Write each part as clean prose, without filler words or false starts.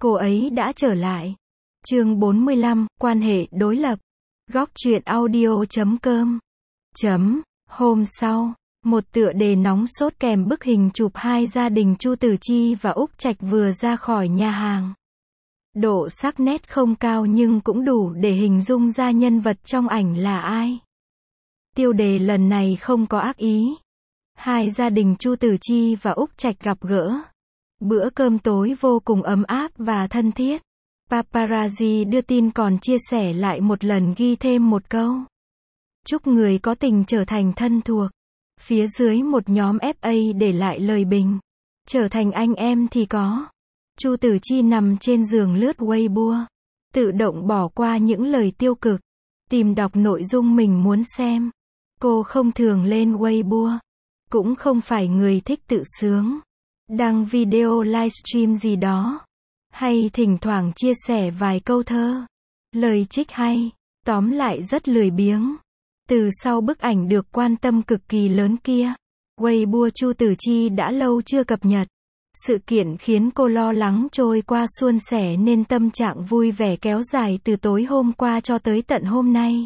cô ấy đã trở lại. Chương 45, quan hệ đối lập. Góc truyện audio.com. Hôm sau, một tựa đề nóng sốt kèm bức hình chụp hai gia đình Chu Tử Chi và Úc Trạch vừa ra khỏi nhà hàng. Độ sắc nét không cao nhưng cũng đủ để hình dung ra nhân vật trong ảnh là ai. Tiêu đề lần này không có ác ý. Hai gia đình Chu Tử Chi và Úc Trạch gặp gỡ. Bữa cơm tối vô cùng ấm áp và thân thiết. Paparazzi đưa tin còn chia sẻ lại một lần ghi thêm một câu. Chúc người có tình trở thành thân thuộc. Phía dưới một nhóm FA để lại lời bình. Trở thành anh em thì có. Chu Tử Chi nằm trên giường lướt Weibo. Tự động bỏ qua những lời tiêu cực. Tìm đọc nội dung mình muốn xem. Cô không thường lên Weibo. Cũng không phải người thích tự sướng. Đăng video livestream gì đó. Hay thỉnh thoảng chia sẻ vài câu thơ. Lời trích hay. Tóm lại rất lười biếng. Từ sau bức ảnh được quan tâm cực kỳ lớn kia. Weibo Chu Tử Chi đã lâu chưa cập nhật. Sự kiện khiến cô lo lắng trôi qua suôn sẻ nên tâm trạng vui vẻ kéo dài từ tối hôm qua cho tới tận hôm nay.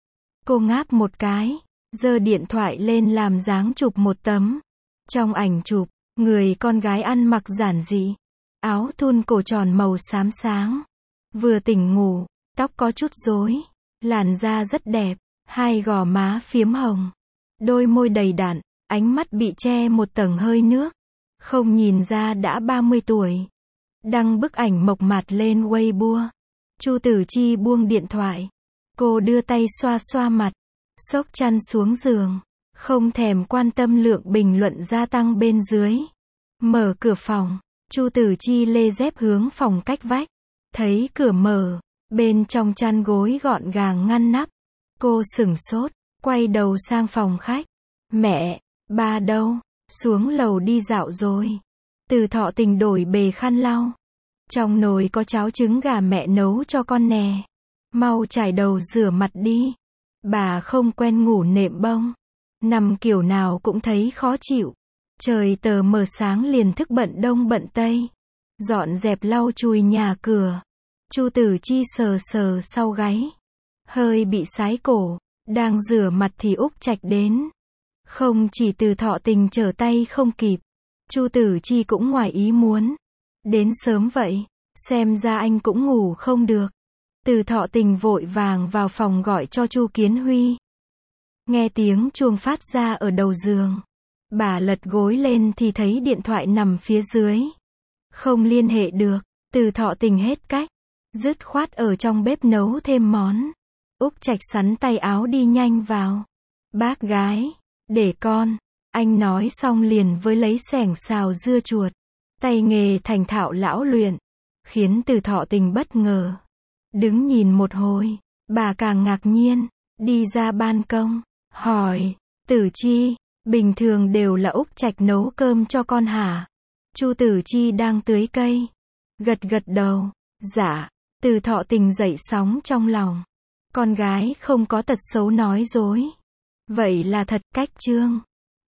Cô ngáp một cái, giơ điện thoại lên làm dáng chụp một tấm. Trong ảnh chụp, người con gái ăn mặc giản dị. Áo thun cổ tròn màu xám sáng. Vừa tỉnh ngủ, tóc có chút rối. Làn da rất đẹp, hai gò má phiếm hồng. Đôi môi đầy đặn, ánh mắt bị che một tầng hơi nước. Không nhìn ra đã 30 tuổi. Đăng bức ảnh mộc mạc lên Weibo. Chu Tử Chi buông điện thoại. Cô đưa tay xoa xoa mặt. Xốc chăn xuống giường. Không thèm quan tâm lượng bình luận gia tăng bên dưới. Mở cửa phòng. Chu Tử Chi lê dép hướng phòng cách vách. Thấy cửa mở. Bên trong chăn gối gọn gàng ngăn nắp. Cô sửng sốt. Quay đầu sang phòng khách. Mẹ, ba đâu? Xuống lầu đi dạo rồi. Từ Thọ Tình đổi bề khăn lau. Trong nồi có cháo trứng gà mẹ nấu cho con nè. Mau chải đầu rửa mặt đi. Bà không quen ngủ nệm bông. Nằm kiểu nào cũng thấy khó chịu. Trời tờ mờ sáng liền thức bận đông bận tây. Dọn dẹp lau chùi nhà cửa. Chu Tử Chi sờ sờ sau gáy. Hơi bị sái cổ. Đang rửa mặt thì Úc Trạch đến. Không chỉ Từ Thọ Tình trở tay không kịp. Chu Tử Chi cũng ngoài ý muốn. Đến sớm vậy. Xem ra anh cũng ngủ không được. Từ Thọ Tình vội vàng vào phòng gọi cho Chu Kiến Huy. Nghe tiếng chuông phát ra ở đầu giường. Bà lật gối lên thì thấy điện thoại nằm phía dưới. Không liên hệ được. Từ Thọ Tình hết cách. Dứt khoát ở trong bếp nấu thêm món. Úc Trạch sắn tay áo đi nhanh vào. Bác gái. Để con. Anh nói xong liền với lấy xẻng xào dưa chuột. Tay nghề thành thạo lão luyện. Khiến Từ Thọ Tình bất ngờ. Đứng nhìn một hồi. Bà càng ngạc nhiên. Đi ra ban công. Hỏi. Tử Chi. Bình thường đều là Úc Trạch nấu cơm cho con hả? Chu Tử Chi đang tưới cây. Gật gật đầu. Dạ. Từ Thọ Tình dậy sóng trong lòng. Con gái không có tật xấu nói dối. Vậy là thật. Cách chương